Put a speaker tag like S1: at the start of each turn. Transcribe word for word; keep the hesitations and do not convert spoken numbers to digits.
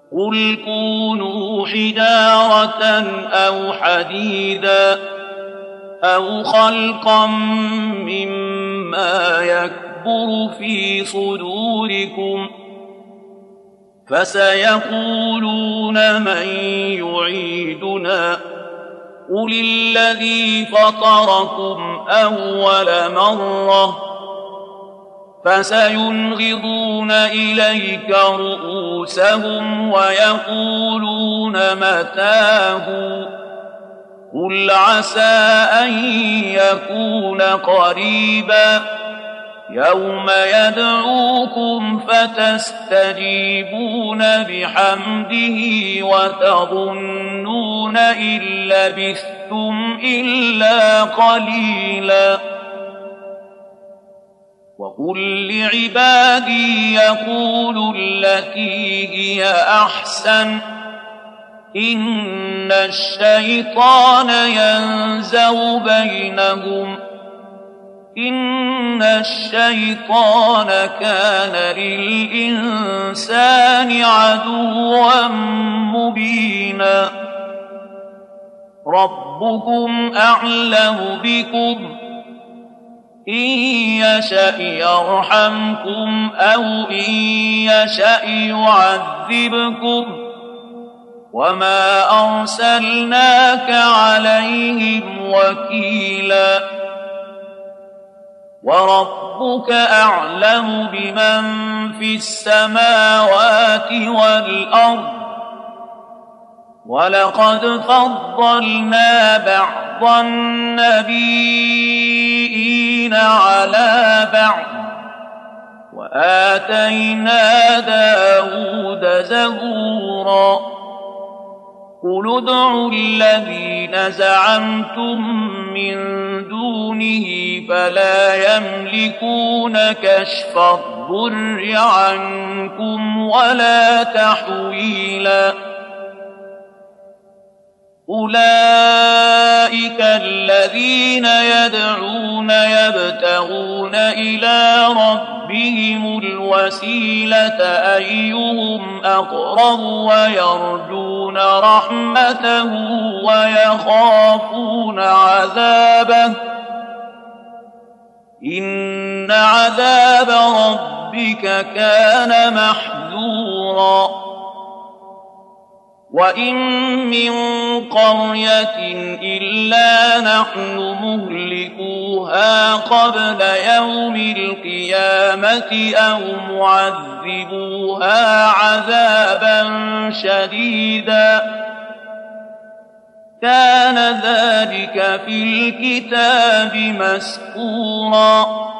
S1: قل كونوا حجارة أو حديدا أو خلقا مما يكبر في صدوركم فسيقولون من يعيدنا قل الذي فطركم أول مرة فسينغضون إليك رؤوسهم ويقولون متاه قل عسى أن يكون قريبا يوم يدعوكم فتستجيبون بحمده وتظنون إن لبثتم إلا قليلا وقل لعبادي يقولوا التي هي أحسن إن الشيطان ينزغ بينهم إن الشيطان كان للإنسان عدوا مبينا ربكم أعلم بكم إن يشأ يرحمكم أو إن يشأ يعذبكم وما أرسلناك عليهم وكيلا وربك أعلم بمن في السماوات والأرض ولقد فضلنا بعض النبيين على بعض وآتينا داود زبورا قل ادعوا الذين زعمتم من دونه فلا يملكون كشف الضر عنكم ولا تحويلا أولئك الذين يدعون يبتغون إلى ربهم الوسيلة أيهم أقرب ويرجون رحمته ويخافون عذابه إن عذاب ربك كان محذورا وإن من قرية إلا نحن مهلكوها قبل يوم القيامة أو معذبوها عذابا شديدا كان ذلك في الكتاب مسطورا